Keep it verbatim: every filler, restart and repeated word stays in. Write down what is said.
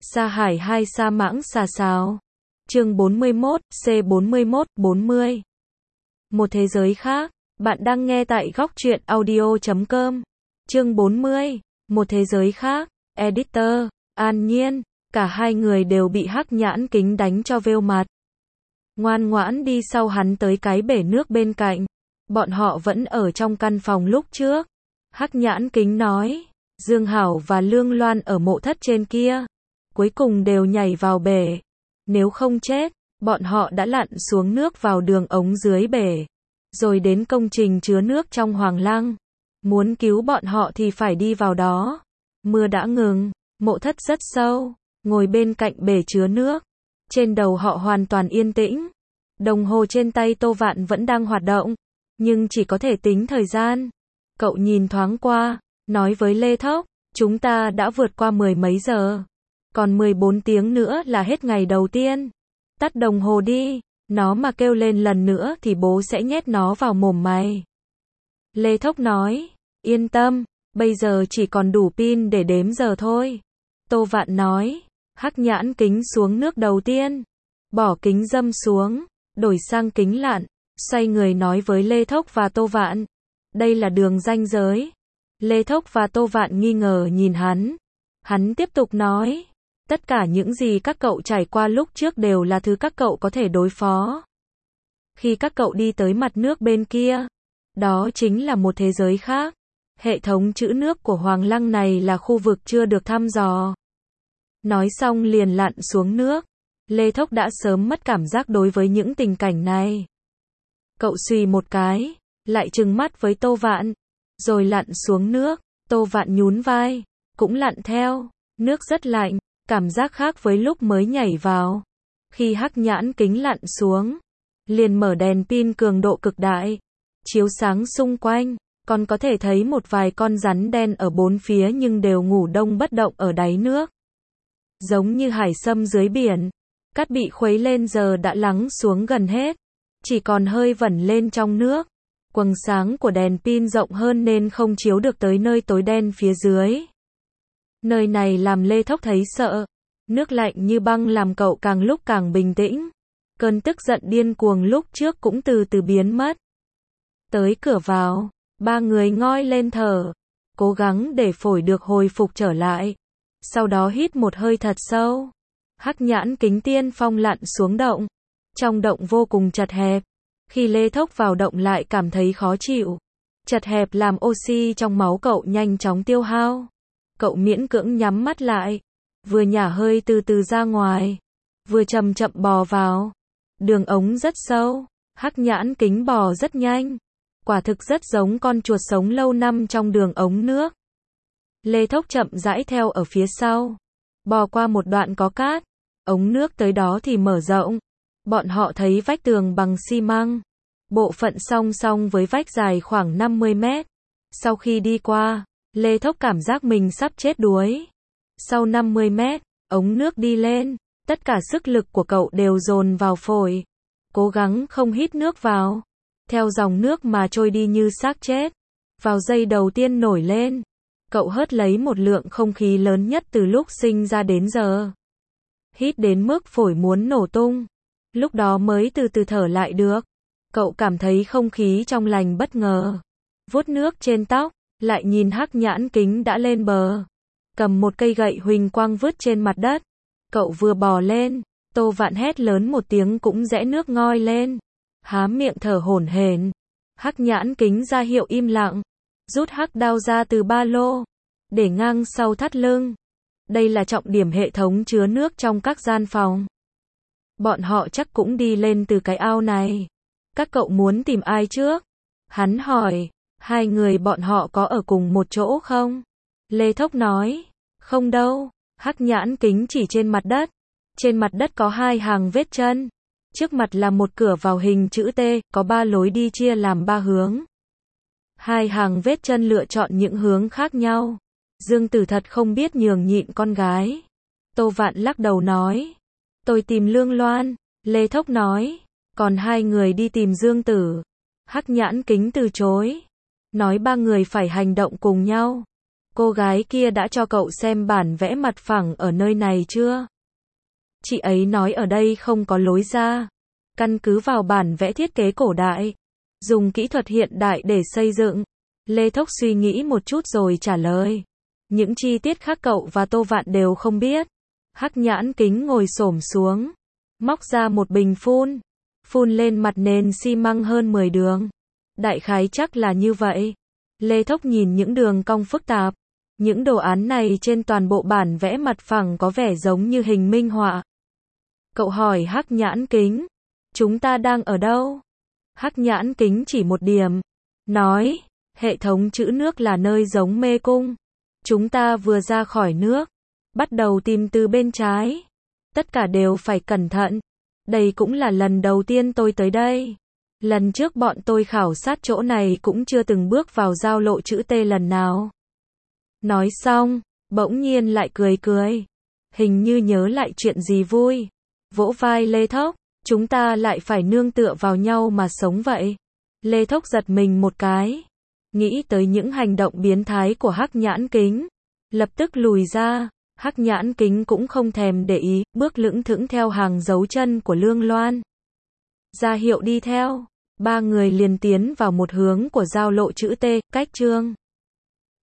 Sa Hải hai Sa Mãng Xà Xào. Chương bốn mươi mốt, C bốn mươi mốt, bốn mươi. Một thế giới khác. Bạn đang nghe tại góc truyện audio chấm com. Chương bốn mươi. Một thế giới khác. Editor, An Nhiên. Cả hai người đều bị Hắc Nhãn Kính đánh cho vêu mặt. Ngoan ngoãn đi sau hắn tới cái bể nước bên cạnh. Bọn họ vẫn ở trong căn phòng lúc trước. Hắc Nhãn Kính nói, Dương Hảo và Lương Loan ở mộ thất trên kia. Cuối cùng đều nhảy vào bể. Nếu không chết, bọn họ đã lặn xuống nước vào đường ống dưới bể. Rồi đến công trình chứa nước trong Hoàng Lăng. Muốn cứu bọn họ thì phải đi vào đó. Mưa đã ngừng, mộ thất rất sâu, ngồi bên cạnh bể chứa nước. Trên đầu họ hoàn toàn yên tĩnh. Đồng hồ trên tay Tô Vạn vẫn đang hoạt động, nhưng chỉ có thể tính thời gian. Cậu nhìn thoáng qua, nói với Lê Thốc, chúng ta đã vượt qua mười mấy giờ. Còn mười bốn tiếng nữa là hết ngày đầu tiên. Tắt đồng hồ đi, nó mà kêu lên lần nữa thì bố sẽ nhét nó vào mồm mày. Lê Thốc nói, yên tâm, bây giờ chỉ còn đủ pin để đếm giờ thôi. Tô Vạn nói, Hắc Nhãn Kính xuống nước đầu tiên. Bỏ kính râm xuống, đổi sang kính lặn, xoay người nói với Lê Thốc và Tô Vạn. Đây là đường ranh giới. Lê Thốc và Tô Vạn nghi ngờ nhìn hắn. Hắn tiếp tục nói, tất cả những gì các cậu trải qua lúc trước đều là thứ các cậu có thể đối phó. Khi các cậu đi tới mặt nước bên kia, đó chính là một thế giới khác. Hệ thống trữ nước của Hoàng Lăng này là khu vực chưa được thăm dò. Nói xong liền lặn xuống nước. Lê Thốc đã sớm mất cảm giác đối với những tình cảnh này. Cậu xùy một cái, lại trừng mắt với Tô Vạn, rồi lặn xuống nước. Tô Vạn nhún vai, cũng lặn theo. Nước rất lạnh, cảm giác khác với lúc mới nhảy vào. Khi Hắc Nhãn Kính lặn xuống, liền mở đèn pin cường độ cực đại, chiếu sáng xung quanh, còn có thể thấy một vài con rắn đen ở bốn phía nhưng đều ngủ đông bất động ở đáy nước. Giống như hải sâm dưới biển, cát bị khuấy lên giờ đã lắng xuống gần hết, chỉ còn hơi vẩn lên trong nước. Quầng sáng của đèn pin rộng hơn nên không chiếu được tới nơi tối đen phía dưới. Nơi này làm Lê Thốc thấy sợ. Nước lạnh như băng làm cậu càng lúc càng bình tĩnh. Cơn tức giận điên cuồng lúc trước cũng từ từ biến mất. Tới cửa vào, ba người ngoi lên thở, cố gắng để phổi được hồi phục trở lại. Sau đó hít một hơi thật sâu. Hắc Nhãn Kính tiên phong lặn xuống động. Trong động vô cùng chật hẹp. Khi Lê Thốc vào động lại cảm thấy khó chịu. Chật hẹp làm oxy trong máu cậu nhanh chóng tiêu hao. Cậu miễn cưỡng nhắm mắt lại, vừa nhả hơi từ từ ra ngoài, vừa chậm chậm bò vào. Đường ống rất sâu, Hắc Nhãn Kính bò rất nhanh, quả thực rất giống con chuột sống lâu năm trong đường ống nước. Lê Thốc chậm rãi theo ở phía sau, bò qua một đoạn có cát, ống nước tới đó thì mở rộng. Bọn họ thấy vách tường bằng xi măng, bộ phận song song với vách dài khoảng năm mươi mét. Sau khi đi qua, Lê Thốc cảm giác mình sắp chết đuối. Sau năm mươi mét, ống nước đi lên, tất cả sức lực của cậu đều dồn vào phổi, cố gắng không hít nước vào, theo dòng nước mà trôi đi như xác chết. Vào giây đầu tiên nổi lên, cậu hớt lấy một lượng không khí lớn nhất từ lúc sinh ra đến giờ. Hít đến mức phổi muốn nổ tung, lúc đó mới từ từ thở lại được. Cậu cảm thấy không khí trong lành bất ngờ, vuốt nước trên tóc, lại nhìn Hắc Nhãn Kính đã lên bờ, cầm một cây gậy huỳnh quang vứt trên mặt đất. Cậu vừa bò lên, Tô Vạn hét lớn một tiếng cũng rẽ nước ngoi lên, há miệng thở hổn hển. Hắc Nhãn Kính ra hiệu im lặng, rút hắc đao ra từ ba lô, để ngang sau thắt lưng. Đây là trọng điểm hệ thống chứa nước trong các gian phòng. Bọn họ chắc cũng đi lên từ cái ao này. Các cậu muốn tìm ai trước? Hắn hỏi. Hai người bọn họ có ở cùng một chỗ không? Lê Thốc nói, không đâu. Hắc Nhãn Kính chỉ trên mặt đất. Trên mặt đất có hai hàng vết chân. Trước mặt là một cửa vào hình chữ T, có ba lối đi chia làm ba hướng. Hai hàng vết chân lựa chọn những hướng khác nhau. Dương Tử thật không biết nhường nhịn con gái. Tô Vạn lắc đầu nói, tôi tìm Lương Loan. Lê Thốc nói, còn hai người đi tìm Dương Tử. Hắc Nhãn Kính từ chối, nói ba người phải hành động cùng nhau. cô gái kia đã cho cậu xem bản vẽ mặt phẳng ở nơi này chưa? Chị ấy nói ở đây không có lối ra. Căn cứ vào bản vẽ thiết kế cổ đại, dùng kỹ thuật hiện đại để xây dựng. Lê Thốc suy nghĩ một chút rồi trả lời. Những chi tiết khác cậu và Tô Vạn đều không biết. Hắc Nhãn Kính ngồi xổm xuống, móc ra một bình phun, phun lên mặt nền xi măng hơn mười đường. Đại khái chắc là như vậy. Lê Thốc nhìn những đường cong phức tạp. Những đồ án này trên toàn bộ bản vẽ mặt phẳng có vẻ giống như hình minh họa. Cậu hỏi Hắc Nhãn Kính, chúng ta đang ở đâu? Hắc Nhãn Kính chỉ một điểm, nói, hệ thống trữ nước là nơi giống mê cung. Chúng ta vừa ra khỏi nước, bắt đầu tìm từ bên trái. Tất cả đều phải cẩn thận. Đây cũng là lần đầu tiên tôi tới đây. Lần trước bọn tôi khảo sát chỗ này cũng chưa từng bước vào giao lộ chữ T lần nào. Nói xong, bỗng nhiên lại cười cười. Hình như nhớ lại chuyện gì vui. Vỗ vai Lê Thốc, chúng ta lại phải nương tựa vào nhau mà sống vậy. Lê Thốc giật mình một cái. Nghĩ tới những hành động biến thái của Hắc Nhãn Kính. Lập tức lùi ra. Hắc Nhãn Kính cũng không thèm để ý, bước lững thững theo hàng dấu chân của Lương Loan. Ra hiệu đi theo. Ba người liền tiến vào một hướng của giao lộ chữ T, cách chương